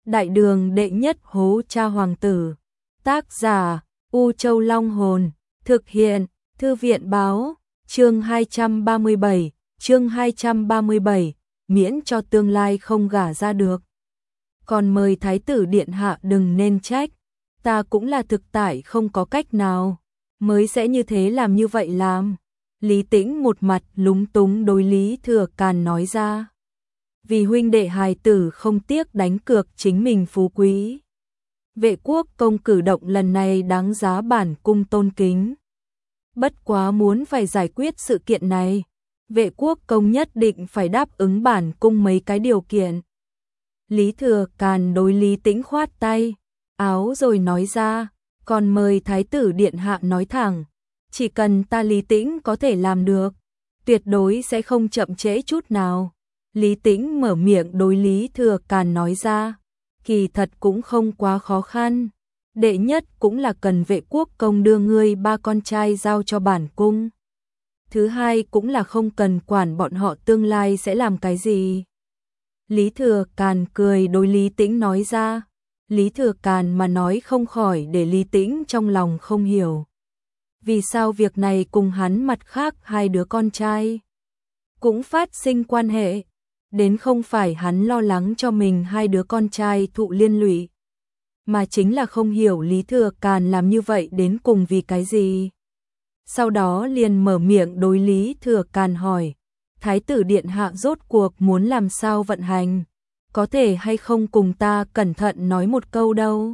Đại đường đệ nhất hố cha hoàng tử. Tác giả U Châu Long Hồn. Thực hiện Thư viện Báo. Chương 237. Chương 237. Miễn cho tương lai không gả ra được. Còn mời thái tử điện hạ đừng nên trách. Ta cũng là thực tại không có cách nào mới sẽ như thế làm như vậy làm. Lý Tĩnh một mặt lúng túng đối Lý Thừa Càn nói ra. Vì huynh đệ hài tử không tiếc đánh cược chính mình phú quý. Vệ quốc công cử động lần này đáng giá bản cung tôn kính. Bất quá muốn phải giải quyết sự kiện này, vệ quốc công nhất định phải đáp ứng bản cung mấy cái điều kiện. Lý Thừa Càn đối Lý Tĩnh khoát tay áo rồi nói ra, còn mời thái tử điện hạ nói thẳng, chỉ cần ta Lý Tĩnh có thể làm được, tuyệt đối sẽ không chậm trễ chút nào. Lý Tĩnh mở miệng đối Lý Thừa Càn nói ra, kỳ thật cũng không quá khó khăn, đệ nhất cũng là cần vệ quốc công đưa ngươi ba con trai giao cho bản cung. Thứ hai cũng là không cần quản bọn họ tương lai sẽ làm cái gì. Lý Thừa Càn cười đối Lý Tĩnh nói ra. Lý Thừa Càn mà nói không khỏi để Lý Tĩnh trong lòng không hiểu. Vì sao việc này cùng hắn mặt khác hai đứa con trai cũng phát sinh quan hệ, đến không phải hắn lo lắng cho mình hai đứa con trai thụ liên lụy, mà chính là không hiểu Lý Thừa Càn làm như vậy đến cùng vì cái gì. Sau đó liền mở miệng đối Lý Thừa Càn hỏi, thái tử điện hạ rốt cuộc muốn làm sao vận hành, có thể hay không cùng ta cẩn thận nói một câu đâu.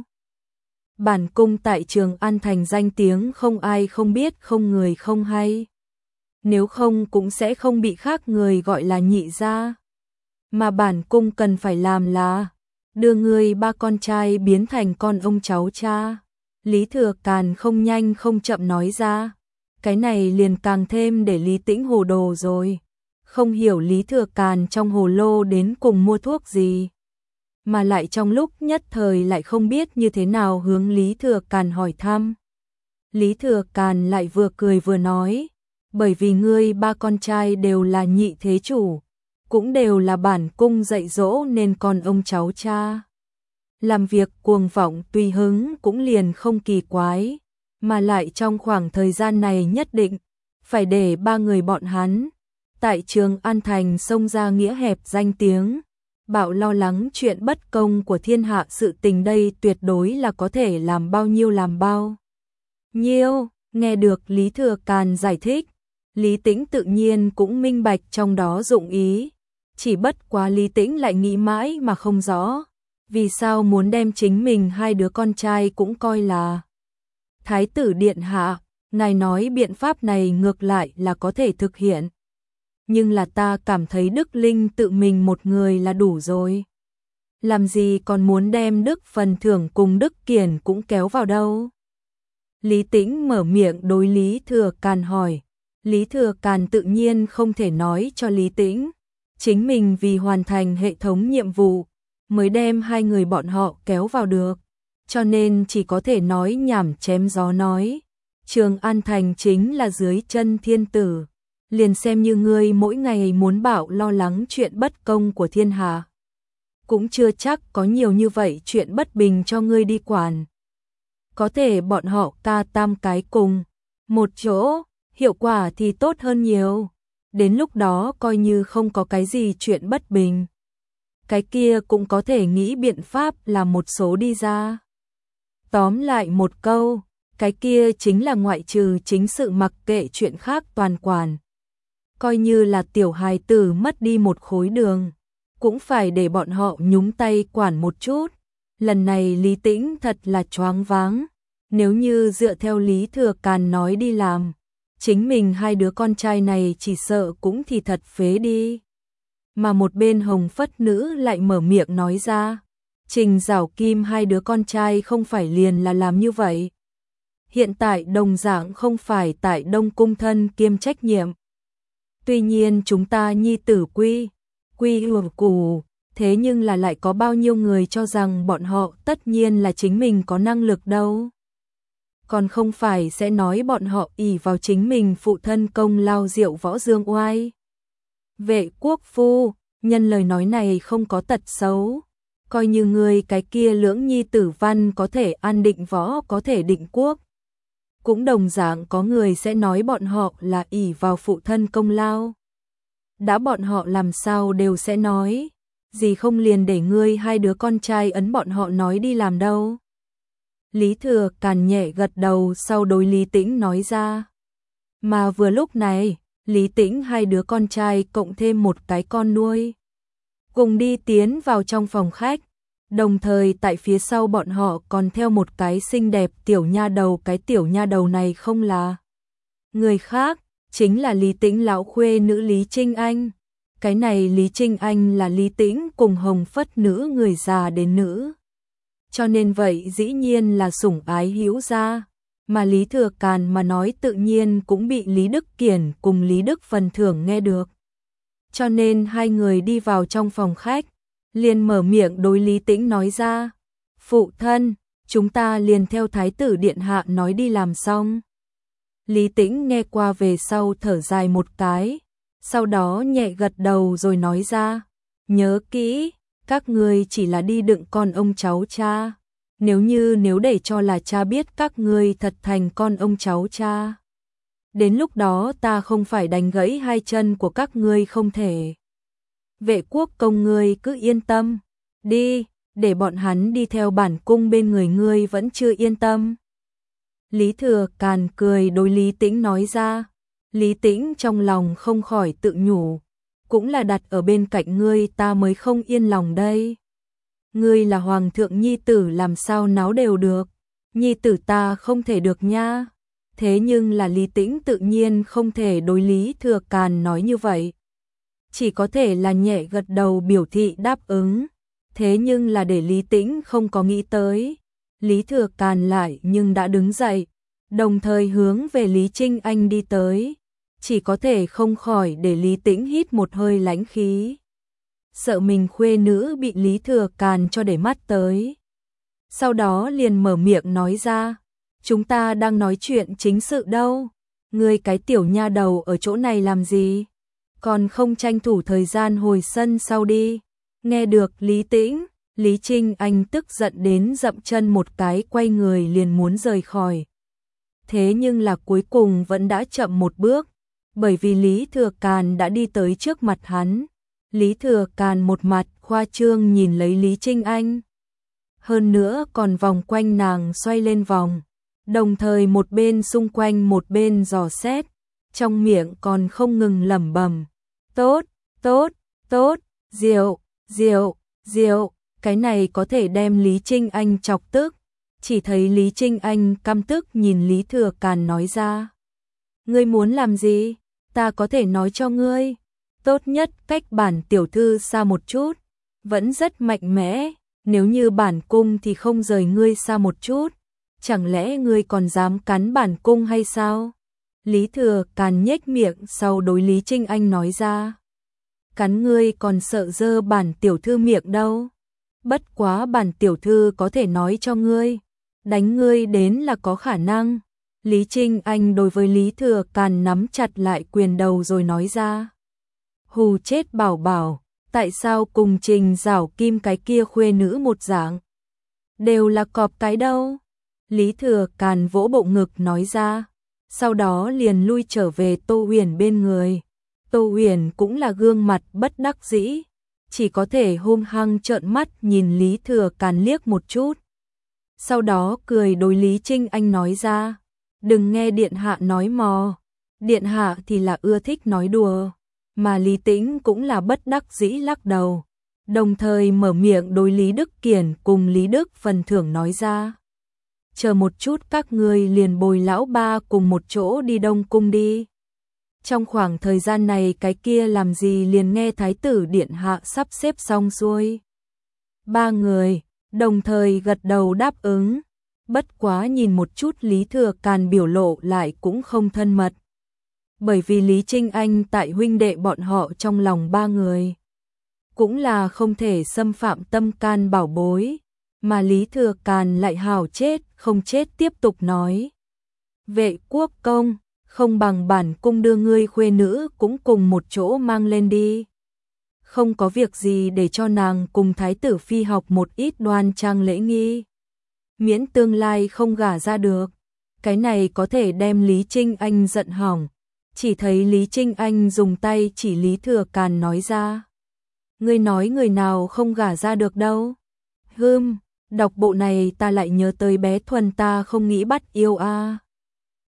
Bản cung tại Trường An thành danh tiếng không ai không biết không người không hay, nếu không cũng sẽ không bị khác người gọi là nhị gia. Mà bản cung cần phải làm là đưa người ba con trai biến thành con ông cháu cha. Lý Thừa Càn không nhanh không chậm nói ra, cái này liền càng thêm để Lý Tĩnh hồ đồ rồi. Không hiểu Lý Thừa Càn trong hồ lô đến cùng mua thuốc gì, mà lại trong lúc nhất thời lại không biết như thế nào hướng Lý Thừa Càn hỏi thăm. Lý Thừa Càn lại vừa cười vừa nói, bởi vì ngươi ba con trai đều là nhị thế chủ, cũng đều là bản cung dạy dỗ nên con ông cháu cha. Làm việc cuồng vọng tùy hứng cũng liền không kỳ quái, mà lại trong khoảng thời gian này nhất định phải để ba người bọn hắn tại Trường An thành xông ra nghĩa hẹp danh tiếng, bạo lo lắng chuyện bất công của thiên hạ, sự tình đây tuyệt đối là có thể làm bao nhiêu làm bao nhiêu. Nghe được Lý Thừa Càn giải thích, Lý Tĩnh tự nhiên cũng minh bạch trong đó dụng ý, chỉ bất quá Lý Tĩnh lại nghĩ mãi mà không rõ, vì sao muốn đem chính mình hai đứa con trai cũng coi là thái tử điện hạ. Ngài nói biện pháp này ngược lại là có thể thực hiện, nhưng là ta cảm thấy Đức Linh tự mình một người là đủ rồi. Làm gì còn muốn đem Đức Phần Thưởng cùng Đức Kiển cũng kéo vào đâu? Lý Tĩnh mở miệng đối Lý Thừa Càn hỏi. Lý Thừa Càn tự nhiên không thể nói cho Lý Tĩnh, chính mình vì hoàn thành hệ thống nhiệm vụ mới đem hai người bọn họ kéo vào được, cho nên chỉ có thể nói nhảm chém gió nói, Trường An thành chính là dưới chân thiên tử, liền xem như ngươi mỗi ngày muốn bảo lo lắng chuyện bất công của thiên hạ, cũng chưa chắc có nhiều như vậy chuyện bất bình cho ngươi đi quản. Có thể bọn họ ca tam cái cùng một chỗ, hiệu quả thì tốt hơn nhiều. Đến lúc đó coi như không có cái gì chuyện bất bình, cái kia cũng có thể nghĩ biện pháp làm một số đi ra. Tóm lại một câu, cái kia chính là ngoại trừ chính sự mặc kệ chuyện khác toàn quản. Coi như là tiểu hài tử mất đi một khối đường, cũng phải để bọn họ nhúng tay quản một chút. Lần này Lý Tĩnh thật là choáng váng, nếu như dựa theo Lý Thừa Càn nói đi làm, chính mình hai đứa con trai này chỉ sợ cũng thì thật phế đi. Mà một bên Hồng Phất Nữ lại mở miệng nói ra, Trình Giảo Kim hai đứa con trai không phải liền là làm như vậy. Hiện tại đồng dạng không phải tại Đông Cung thân kiêm trách nhiệm. Tuy nhiên chúng ta nhi tử quy củ, thế nhưng là lại có bao nhiêu người cho rằng bọn họ tất nhiên là chính mình có năng lực đâu. Còn không phải sẽ nói bọn họ ỷ vào chính mình phụ thân công lao diệu võ dương oai. Vệ quốc phu, nhân lời nói này không có tật xấu, coi như ngươi cái kia lưỡng nhi tử văn có thể an định võ có thể định quốc. Cũng đồng dạng có người sẽ nói bọn họ là ỷ vào phụ thân công lao. Đã bọn họ làm sao đều sẽ nói, gì không liền để ngươi hai đứa con trai ấn bọn họ nói đi làm đâu. Lý Thừa Càn nhẹ gật đầu sau đối Lý Tĩnh nói ra. Mà vừa lúc này, Lý Tĩnh hai đứa con trai cộng thêm một cái con nuôi. Cùng đi tiến vào trong phòng khách, đồng thời tại phía sau bọn họ còn theo một cái xinh đẹp tiểu nha đầu. Cái tiểu nha đầu này không là người khác, chính là Lý Tĩnh lão khuê nữ Lý Trinh Anh. Cái này Lý Trinh Anh là Lý Tĩnh cùng Hồng Phất nữ người già đến nữ. Cho nên vậy dĩ nhiên là sủng ái hữu gia, mà Lý Thừa Càn mà nói tự nhiên cũng bị Lý Đức Kiển cùng Lý Đức Phần Thưởng nghe được. Cho nên hai người đi vào trong phòng khách, liền mở miệng đối Lý Tĩnh nói ra, phụ thân, chúng ta liền theo Thái tử Điện Hạ nói đi làm xong. Lý Tĩnh nghe qua về sau thở dài một cái, sau đó nhẹ gật đầu rồi nói ra, nhớ kỹ, các ngươi chỉ là đi đựng con ông cháu cha, nếu để cho là cha biết các ngươi thật thành con ông cháu cha. Đến lúc đó ta không phải đánh gãy hai chân của các ngươi không thể. Vệ quốc công ngươi cứ yên tâm, đi, để bọn hắn đi theo bản cung bên người ngươi vẫn chưa yên tâm. Lý Thừa Càn cười đối Lý Tĩnh nói ra, Lý Tĩnh trong lòng không khỏi tự nhủ, cũng là đặt ở bên cạnh ngươi ta mới không yên lòng đây. Ngươi là hoàng thượng nhi tử làm sao náo đều được, nhi tử ta không thể được nha. Thế nhưng là Lý Tĩnh tự nhiên không thể đối Lý Thừa Càn nói như vậy. Chỉ có thể là nhẹ gật đầu biểu thị đáp ứng. Thế nhưng là để Lý Tĩnh không có nghĩ tới. Lý Thừa Càn lại nhưng đã đứng dậy, đồng thời hướng về Lý Trinh Anh đi tới. Chỉ có thể không khỏi để Lý Tĩnh hít một hơi lãnh khí. Sợ mình khuê nữ bị Lý Thừa Càn cho để mắt tới. Sau đó liền mở miệng nói ra, chúng ta đang nói chuyện chính sự đâu, ngươi cái tiểu nha đầu ở chỗ này làm gì, còn không tranh thủ thời gian hồi sân sau đi. Nghe được Lý Tĩnh, Lý Trinh Anh tức giận đến dậm chân một cái quay người liền muốn rời khỏi. Thế nhưng là cuối cùng vẫn đã chậm một bước, bởi vì Lý Thừa Càn đã đi tới trước mặt hắn. Lý Thừa Càn một mặt khoa trương nhìn lấy Lý Trinh Anh. Hơn nữa còn vòng quanh nàng xoay lên vòng, đồng thời một bên xung quanh một bên dò xét, trong miệng còn không ngừng lẩm bẩm, tốt, tốt, tốt, diệu, diệu, diệu. Cái này có thể đem Lý Trinh Anh chọc tức. Chỉ thấy Lý Trinh Anh căm tức nhìn Lý Thừa Càn nói ra, ngươi muốn làm gì, ta có thể nói cho ngươi. Tốt nhất cách bản tiểu thư xa một chút, vẫn rất mạnh mẽ, nếu như bản cung thì không rời ngươi xa một chút, chẳng lẽ ngươi còn dám cắn bản cung hay sao? Lý Thừa Càn nhếch miệng sau đối Lý Trinh Anh nói ra, cắn ngươi còn sợ dơ bản tiểu thư miệng đâu, bất quá bản tiểu thư có thể nói cho ngươi, đánh ngươi đến là có khả năng. Lý Trinh Anh đối với Lý Thừa Càn nắm chặt lại quyền đầu rồi nói ra, hù chết bảo bảo, tại sao cùng Trình Giảo Kim cái kia khuê nữ một dạng, đều là cọp cái đâu. Lý Thừa Càn vỗ bộ ngực nói ra, sau đó liền lui trở về Tô Huyền bên người. Tô Huyền cũng là gương mặt bất đắc dĩ, chỉ có thể hung hăng trợn mắt nhìn Lý Thừa Càn liếc một chút. Sau đó cười đối Lý Trinh Anh nói ra, đừng nghe điện hạ nói mò, điện hạ thì là ưa thích nói đùa. Mà Lý Tĩnh cũng là bất đắc dĩ lắc đầu, đồng thời mở miệng đối Lý Đức Kiển cùng Lý Đức Phần Thưởng nói ra, chờ một chút các ngươi liền bồi lão ba cùng một chỗ đi Đông Cung đi. Trong khoảng thời gian này cái kia làm gì liền nghe Thái tử Điện Hạ sắp xếp xong xuôi. Ba người đồng thời gật đầu đáp ứng, bất quá nhìn một chút Lý Thừa Càn biểu lộ lại cũng không thân mật. Bởi vì Lý Trinh Anh tại huynh đệ bọn họ trong lòng ba người, cũng là không thể xâm phạm tâm can bảo bối, mà Lý Thừa Càn lại hào chết không chết tiếp tục nói, vệ quốc công, không bằng bản cung đưa ngươi khuê nữ cũng cùng một chỗ mang lên đi. không có việc gì để cho nàng cùng Thái tử Phi học một ít đoan trang lễ nghi. Miễn tương lai không gả ra được. Cái này có thể đem Lý Trinh Anh giận hỏng. Chỉ thấy Lý Trinh Anh dùng tay chỉ Lý Thừa Càn nói ra. Ngươi nói người nào không gả ra được đâu. Đọc bộ này ta lại nhớ tới bé Thuần ta không nghĩ bắt yêu a.